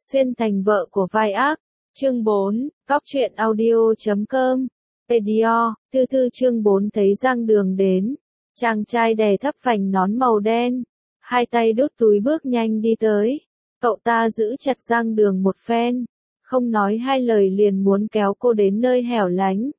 Xuyên thành vợ của vai ác. Chương 4, Cóc truyện audio.com. Pedio, Thư Thư chương 4 thấy Giang Đường đến. Chàng trai đè thấp vành nón màu đen, hai tay đút túi bước nhanh đi tới. Cậu ta giữ chặt Giang Đường một phen, không nói hai lời liền muốn kéo cô đến nơi hẻo lánh.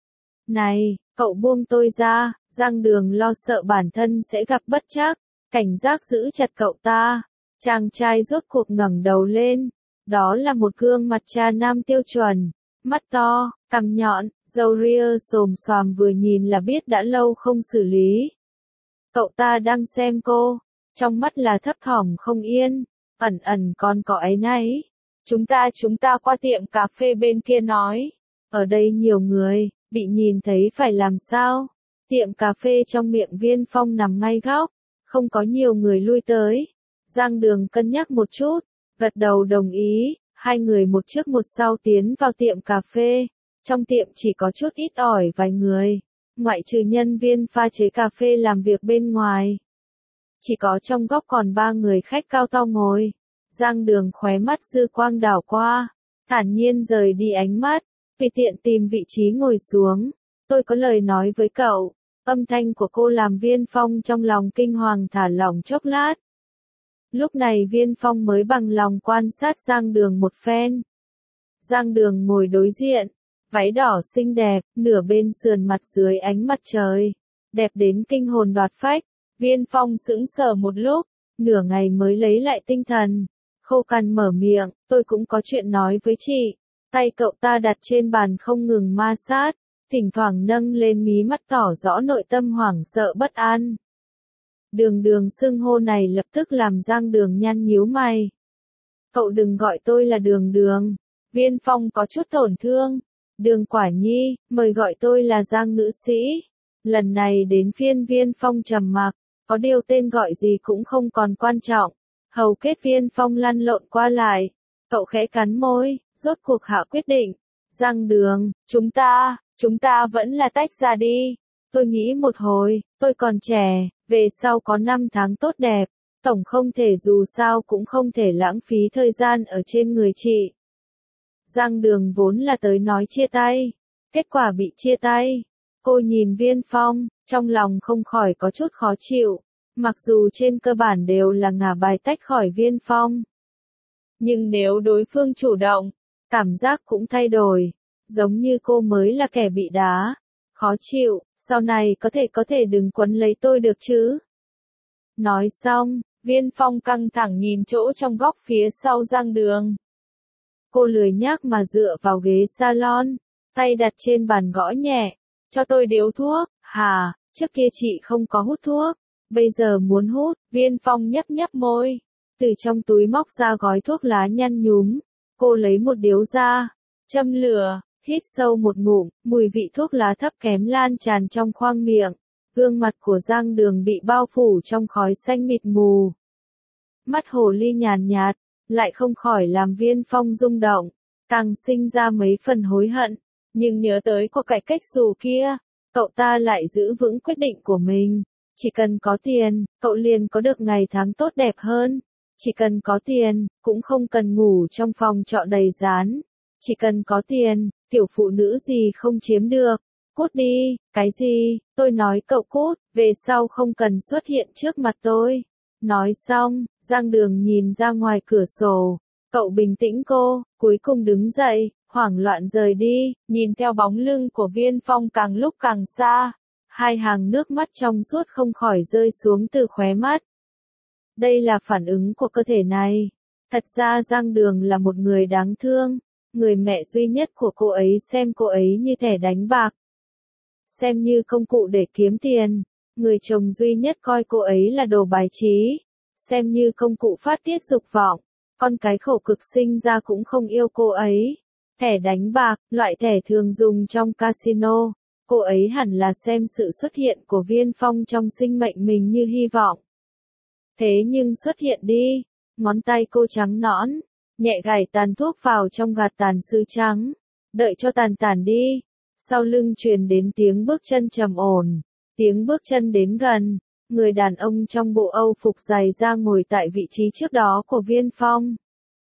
Này, cậu buông tôi ra. Giang Đường lo sợ bản thân sẽ gặp bất trắc, cảnh giác giữ chặt cậu ta. Chàng trai rốt cuộc ngẩng đầu lên, đó là một gương mặt cha nam tiêu chuẩn, mắt to, cằm nhọn, râu ria xồm xoàm vừa nhìn là biết đã lâu không xử lý. Cậu ta đang xem cô, trong mắt là thấp thỏm không yên, ẩn ẩn còn có áy náy. Chúng ta qua tiệm cà phê bên kia nói. Ở đây nhiều người, bị nhìn thấy phải làm sao? Tiệm cà phê trong miệng Viên Phong nằm ngay góc, không có nhiều người lui tới. Giang Đường cân nhắc một chút, gật đầu đồng ý, hai người một trước một sau tiến vào tiệm cà phê. Trong tiệm chỉ có chút ít ỏi vài người, ngoại trừ nhân viên pha chế cà phê làm việc bên ngoài. Chỉ có trong góc còn ba người khách cao to ngồi. Giang Đường khóe mắt dư quang đảo qua, thản nhiên rời đi ánh mắt, tùy tiện tìm vị trí ngồi xuống. Tôi có lời nói với cậu. Âm thanh của cô làm Viên Phong trong lòng kinh hoàng thả lỏng chốc lát. Lúc này Viên Phong mới bằng lòng quan sát Giang Đường một phen. Giang Đường ngồi đối diện, váy đỏ xinh đẹp, nửa bên sườn mặt dưới ánh mặt trời, đẹp đến kinh hồn đoạt phách. Viên Phong sững sờ một lúc, nửa ngày mới lấy lại tinh thần, khô cằn mở miệng, tôi cũng có chuyện nói với chị. Tay cậu ta đặt trên bàn không ngừng ma sát, thỉnh thoảng nâng lên mí mắt tỏ rõ nội tâm hoảng sợ bất an. Đường xưng hô này lập tức làm Giang Đường nhăn nhíu mày. Cậu đừng gọi tôi là Đường. Viên Phong có chút tổn thương. Đường Quả Nhi, mời gọi tôi là Giang nữ sĩ. Lần này đến phiên Viên Phong trầm mặc, có điều tên gọi gì cũng không còn quan trọng. Hầu kết Viên Phong lăn lộn qua lại. Cậu khẽ cắn môi, rốt cuộc hạ quyết định. Giang Đường, chúng ta vẫn là tách ra đi. Tôi nghĩ một hồi, tôi còn trẻ, về sau có 5 tháng tốt đẹp, tổng không thể dù sao cũng không thể lãng phí thời gian ở trên người chị. Giang Đường vốn là tới nói chia tay, kết quả bị chia tay. Cô nhìn Viên Phong, trong lòng không khỏi có chút khó chịu, mặc dù trên cơ bản đều là ngả bài tách khỏi Viên Phong. Nhưng nếu đối phương chủ động, cảm giác cũng thay đổi, giống như cô mới là kẻ bị đá. Khó chịu, sau này có thể đừng quấn lấy tôi được chứ. Nói xong, Viên Phong căng thẳng nhìn chỗ trong góc phía sau Giang Đường. Cô lười nhác mà dựa vào ghế salon, tay đặt trên bàn gõ nhẹ. Cho tôi điếu thuốc. Hà, trước kia chị không có hút thuốc, bây giờ muốn hút. Viên Phong nhấp nhấp môi, từ trong túi móc ra gói thuốc lá nhăn nhúm. Cô lấy một điếu ra, châm lửa, hít sâu một ngụm, mùi vị thuốc lá thấp kém lan tràn trong khoang miệng. Gương mặt của Giang Đường bị bao phủ trong khói xanh mịt mù. Mắt hồ ly nhàn nhạt, lại không khỏi làm Viên Phong rung động, càng sinh ra mấy phần hối hận. Nhưng nhớ tới cuộc cải cách dù kia, cậu ta lại giữ vững quyết định của mình. Chỉ cần có tiền, cậu liền có được ngày tháng tốt đẹp hơn. Chỉ cần có tiền, cũng không cần ngủ trong phòng trọ đầy rán. Chỉ cần có tiền, tiểu phụ nữ gì không chiếm được. Cút đi. Cái gì? Tôi nói cậu cút, về sau không cần xuất hiện trước mặt tôi. Nói xong, Giang Đường nhìn ra ngoài cửa sổ. Cậu bình tĩnh cô, cuối cùng đứng dậy, hoảng loạn rời đi, nhìn theo bóng lưng của Viên Phong càng lúc càng xa. Hai hàng nước mắt trong suốt không khỏi rơi xuống từ khóe mắt. Đây là phản ứng của cơ thể này. Thật ra Giang Đường là một người đáng thương. Người mẹ duy nhất của cô ấy xem cô ấy như thẻ đánh bạc, xem như công cụ để kiếm tiền. Người chồng duy nhất coi cô ấy là đồ bài trí, xem như công cụ phát tiết dục vọng. Con cái khổ cực sinh ra cũng không yêu cô ấy. Thẻ đánh bạc, loại thẻ thường dùng trong casino. Cô ấy hẳn là xem sự xuất hiện của Viên Phong trong sinh mệnh mình như hy vọng. Thế nhưng xuất hiện đi, ngón tay cô trắng nõn, nhẹ gảy tàn thuốc vào trong gạt tàn sứ trắng, đợi cho tàn tàn đi. Sau lưng truyền đến tiếng bước chân trầm ổn, tiếng bước chân đến gần, người đàn ông trong bộ Âu phục dày da ngồi tại vị trí trước đó của Viên Phong.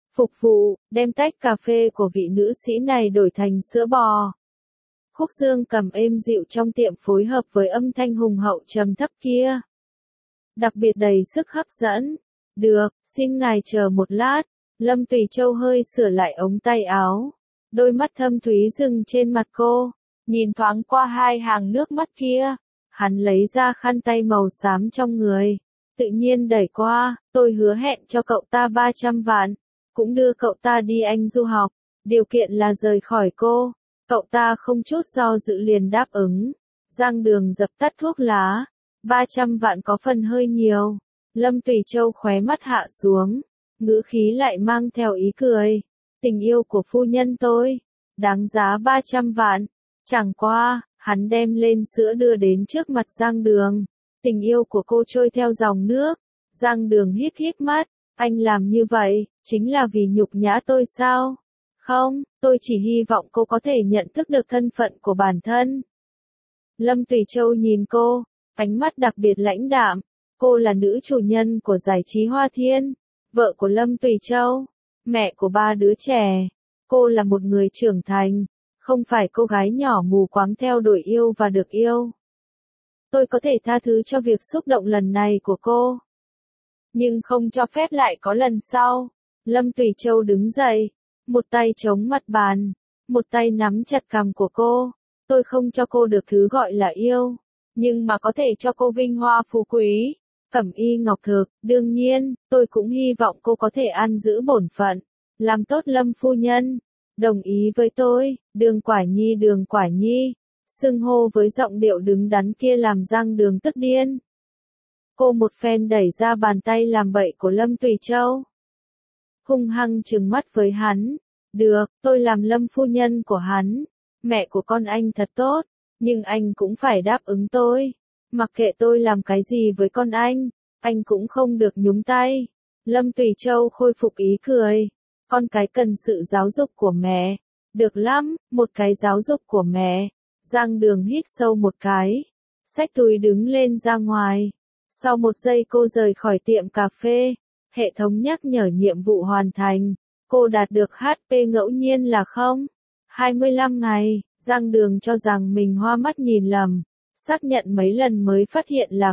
Phục vụ, đem tách cà phê của vị nữ sĩ này đổi thành sữa bò. Khúc dương cầm êm dịu trong tiệm phối hợp với âm thanh hùng hậu trầm thấp kia. Đặc biệt đầy sức hấp dẫn. Được, xin ngài chờ một lát. Lâm Tùy Châu hơi sửa lại ống tay áo. Đôi mắt thâm thúy dừng trên mặt cô. Nhìn thoáng qua hai hàng nước mắt kia. Hắn lấy ra khăn tay màu xám trong người. Tự nhiên đẩy qua, tôi hứa hẹn cho cậu ta 300 vạn. Cũng đưa cậu ta đi Anh du học. Điều kiện là rời khỏi cô. Cậu ta không chút do dự liền đáp ứng. Giang Đường dập tắt thuốc lá. 300 vạn có phần hơi nhiều. Lâm Tùy Châu khóe mắt hạ xuống. Ngữ khí lại mang theo ý cười. Tình yêu của phu nhân tôi. Đáng giá 300 vạn. Chẳng qua, hắn đem lên sữa đưa đến trước mặt Giang Đường. Tình yêu của cô trôi theo dòng nước. Giang Đường híp híp mắt. Anh làm như vậy, chính là vì nhục nhã tôi sao? Không, tôi chỉ hy vọng cô có thể nhận thức được thân phận của bản thân. Lâm Tùy Châu nhìn cô, ánh mắt đặc biệt lãnh đạm. Cô là nữ chủ nhân của giải trí Hoa Thiên, vợ của Lâm Tùy Châu, mẹ của 3 đứa trẻ. Cô là một người trưởng thành, không phải cô gái nhỏ mù quáng theo đuổi yêu và được yêu. Tôi có thể tha thứ cho việc xúc động lần này của cô, nhưng không cho phép lại có lần sau. Lâm Tùy Châu đứng dậy, một tay chống mặt bàn, một tay nắm chặt cằm của cô. Tôi không cho cô được thứ gọi là yêu, nhưng mà có thể cho cô vinh hoa phú quý, cẩm y ngọc thực. Đương nhiên, tôi cũng hy vọng cô có thể ăn giữ bổn phận, làm tốt Lâm phu nhân. Đồng ý với tôi, Đường Quả Nhi, Đường Quả Nhi. Xưng hô với giọng điệu đứng đắn kia làm Giang Đường tức điên. Cô một phen đẩy ra bàn tay làm bậy của Lâm Tùy Châu. Hung hăng trừng mắt với hắn. Được, tôi làm Lâm phu nhân của hắn. Mẹ của con anh thật tốt, nhưng anh cũng phải đáp ứng tôi. Mặc kệ tôi làm cái gì với con anh cũng không được nhúng tay. Lâm Tùy Châu khôi phục ý cười. Con cái cần sự giáo dục của mẹ. Được lắm, một cái giáo dục của mẹ. Giang Đường hít sâu một cái. Xách túi đứng lên ra ngoài. Sau 1 giây cô rời khỏi tiệm cà phê. Hệ thống nhắc nhở nhiệm vụ hoàn thành. Cô đạt được HP ngẫu nhiên là 0,25 ngày. Giang Đường cho rằng mình hoa mắt nhìn lầm. Xác nhận mấy lần mới phát hiện là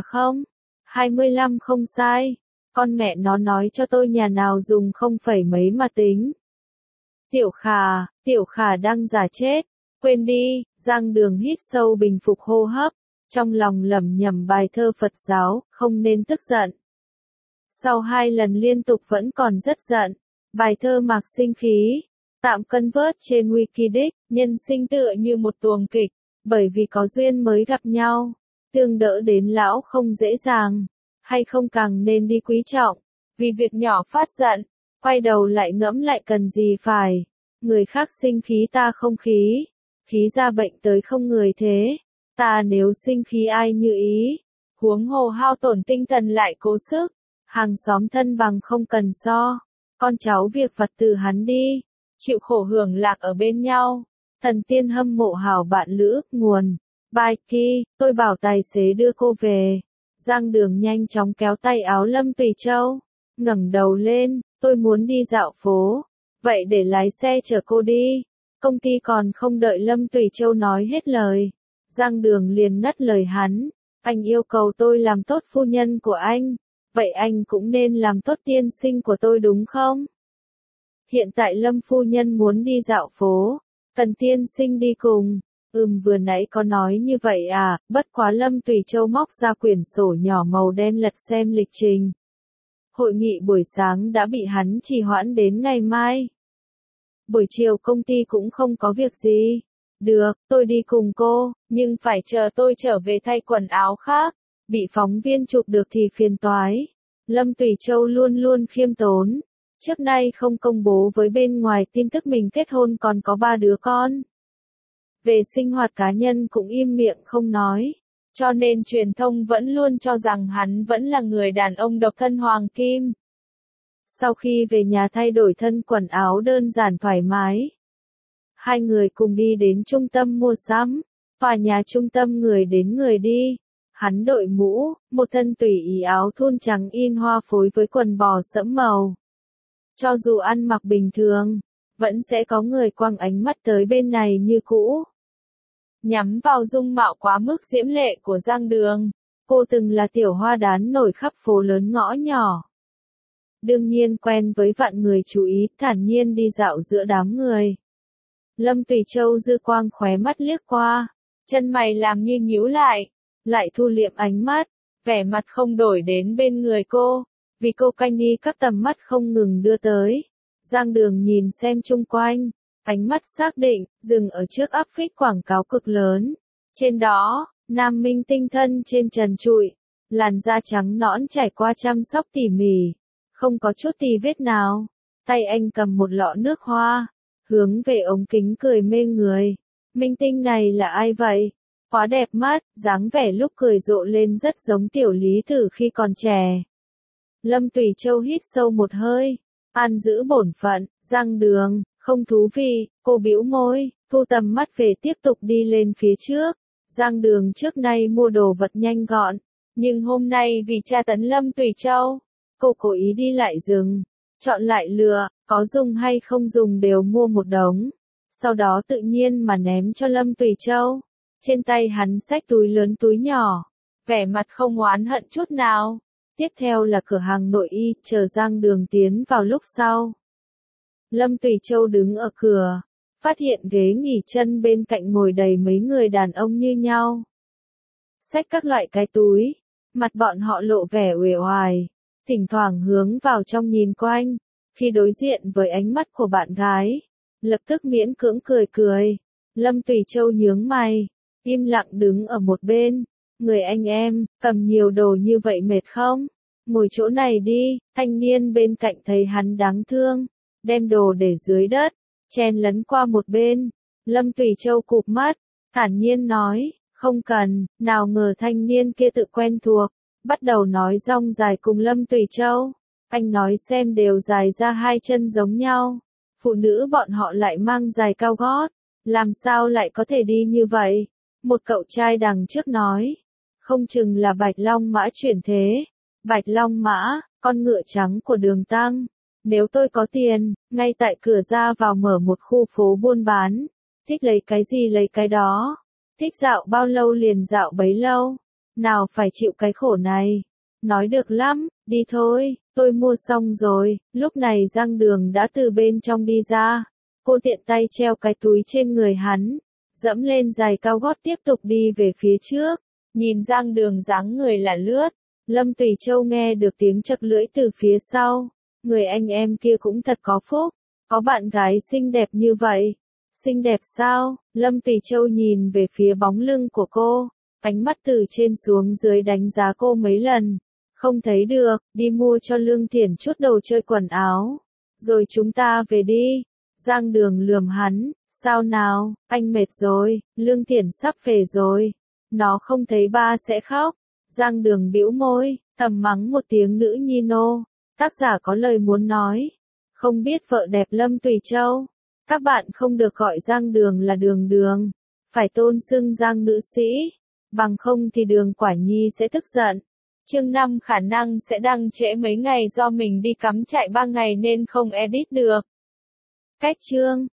0,25 không sai. Con mẹ nó nói cho tôi nhà nào dùng 0 phẩy mấy mà tính. Tiểu Khả đang giả chết. Quên đi. Giang Đường hít sâu bình phục hô hấp. Trong lòng lẩm nhẩm bài thơ Phật giáo, không nên tức giận. Sau 2 lần liên tục vẫn còn rất giận. Bài thơ mạc sinh khí. Tạm cân vớt trên Wikidex, nhân sinh tựa như một tuồng kịch, bởi vì có duyên mới gặp nhau. Tương đỡ đến lão không dễ dàng, hay không càng nên đi quý trọng. Vì việc nhỏ phát giận, quay đầu lại ngẫm lại cần gì phải. Người khác sinh khí ta không khí, khí ra bệnh tới không người thế. Ta nếu sinh khí ai như ý, huống hồ hao tổn tinh thần lại cố sức. Hàng xóm thân bằng không cần so, con cháu việc vặt từ hắn đi, chịu khổ hưởng lạc ở bên nhau. Thần tiên hâm mộ hảo bạn lữ, nguồn. Bài kỳ, tôi bảo tài xế đưa cô về. Giang Đường nhanh chóng kéo tay áo Lâm Tùy Châu. Ngẩng đầu lên, tôi muốn đi dạo phố. Vậy để lái xe chở cô đi. Công ty còn không đợi Lâm Tùy Châu nói hết lời. Giang Đường liền ngắt lời hắn. Anh yêu cầu tôi làm tốt phu nhân của anh. Vậy anh cũng nên làm tốt tiên sinh của tôi đúng không? Hiện tại Lâm phu nhân muốn đi dạo phố. Cần tiên sinh đi cùng. Vừa nãy có nói như vậy à, bất quá Lâm Tùy Châu móc ra quyển sổ nhỏ màu đen lật xem lịch trình. Hội nghị buổi sáng đã bị hắn trì hoãn đến ngày mai. Buổi chiều công ty cũng không có việc gì. Được, tôi đi cùng cô, nhưng phải chờ tôi trở về thay quần áo khác. Bị phóng viên chụp được thì phiền toái. Lâm Tùy Châu luôn luôn khiêm tốn. Trước nay không công bố với bên ngoài tin tức mình kết hôn còn có 3 đứa con. Về sinh hoạt cá nhân cũng im miệng không nói. Cho nên truyền thông vẫn luôn cho rằng hắn vẫn là người đàn ông độc thân hoàng kim. Sau khi về nhà thay đổi thân quần áo đơn giản thoải mái. Hai người cùng đi đến trung tâm mua sắm. Tòa nhà trung tâm người đến người đi. Hắn đội mũ, một thân tùy ý áo thun trắng in hoa phối với quần bò sẫm màu. Cho dù ăn mặc bình thường, vẫn sẽ có người quăng ánh mắt tới bên này như cũ. Nhắm vào dung mạo quá mức diễm lệ của Giang Đường, cô từng là tiểu hoa đán nổi khắp phố lớn ngõ nhỏ. Đương nhiên quen với vạn người chú ý, thản nhiên đi dạo giữa đám người. Lâm Tùy Châu dư quang khóe mắt liếc qua, chân mày làm như nhíu lại thu liệm ánh mắt, vẻ mặt không đổi đến bên người cô, vì cô canh đi các tầm mắt không ngừng đưa tới. Giang Đường nhìn xem chung quanh, ánh mắt xác định, dừng ở trước áp phích quảng cáo cực lớn. Trên đó, nam minh tinh thân trên trần trụi, làn da trắng nõn trải qua chăm sóc tỉ mỉ, không có chút tì vết nào. Tay anh cầm một lọ nước hoa, hướng về ống kính cười mê người. Minh tinh này là ai vậy? Quá đẹp mắt, dáng vẻ lúc cười rộ lên rất giống tiểu Lý Tử khi còn trẻ. Lâm Tùy Châu hít sâu một hơi, an giữ bổn phận. Giang Đường, không thú vị, cô bĩu môi, thu tầm mắt về tiếp tục đi lên phía trước. Giang Đường trước nay mua đồ vật nhanh gọn, nhưng hôm nay vì tra tấn Lâm Tùy Châu, cô cố ý đi lại rừng, chọn lại lựa, có dùng hay không dùng đều mua một đống. Sau đó tự nhiên mà ném cho Lâm Tùy Châu. Trên tay hắn xách túi lớn túi nhỏ, vẻ mặt không oán hận chút nào. Tiếp theo là cửa hàng nội y, chờ Giang Đường tiến vào lúc sau. Lâm Tùy Châu đứng ở cửa, phát hiện ghế nghỉ chân bên cạnh ngồi đầy mấy người đàn ông như nhau. Xách các loại cái túi, mặt bọn họ lộ vẻ uể oải, thỉnh thoảng hướng vào trong nhìn quanh, khi đối diện với ánh mắt của bạn gái, lập tức miễn cưỡng cười. Lâm Tùy Châu nhướng mày, im lặng đứng ở một bên. Người anh em, cầm nhiều đồ như vậy mệt không? Ngồi chỗ này đi. Thanh niên bên cạnh thấy hắn đáng thương, đem đồ để dưới đất, chen lấn qua một bên. Lâm Tùy Châu cụp mắt, thản nhiên nói, không cần. Nào ngờ thanh niên kia tự quen thuộc, bắt đầu nói rong dài cùng Lâm Tùy Châu. Anh nói xem đều dài ra hai chân giống nhau, phụ nữ bọn họ lại mang giày cao gót, làm sao lại có thể đi như vậy? Một cậu trai đằng trước nói, không chừng là Bạch Long Mã chuyển thế. Bạch Long Mã, con ngựa trắng của Đường Tăng. Nếu tôi có tiền, ngay tại cửa ra vào mở một khu phố buôn bán, thích lấy cái gì lấy cái đó, thích dạo bao lâu liền dạo bấy lâu, nào phải chịu cái khổ này. Nói được lắm, đi thôi, tôi mua xong rồi. Lúc này Giang Đường đã từ bên trong đi ra, cô tiện tay treo cái túi trên người hắn, dẫm lên giày cao gót tiếp tục đi về phía trước. Nhìn Giang Đường dáng người là lướt, Lâm Tùy Châu nghe được tiếng chật lưỡi từ phía sau. Người anh em kia cũng thật có phúc, có bạn gái xinh đẹp như vậy. Xinh đẹp sao? Lâm Tùy Châu nhìn về phía bóng lưng của cô, ánh mắt từ trên xuống dưới đánh giá cô mấy lần. Không thấy được, đi mua cho Lương Thiển chút đồ chơi quần áo, rồi chúng ta về đi. Giang Đường lườm hắn, sao nào, anh mệt rồi, Lương Thiển sắp về rồi, nó không thấy ba sẽ khóc. Giang Đường bĩu môi, thầm mắng một tiếng nữ nhi nô. Tác giả có lời muốn nói, không biết vợ đẹp Lâm Tùy Châu. Các bạn không được gọi Giang Đường là Đường Đường, phải tôn xưng Giang nữ sĩ, bằng không thì Đường Quả Nhi sẽ tức giận. Chương 5 khả năng sẽ đăng trễ mấy ngày do mình đi cắm trại 3 ngày nên không edit được. Cách chương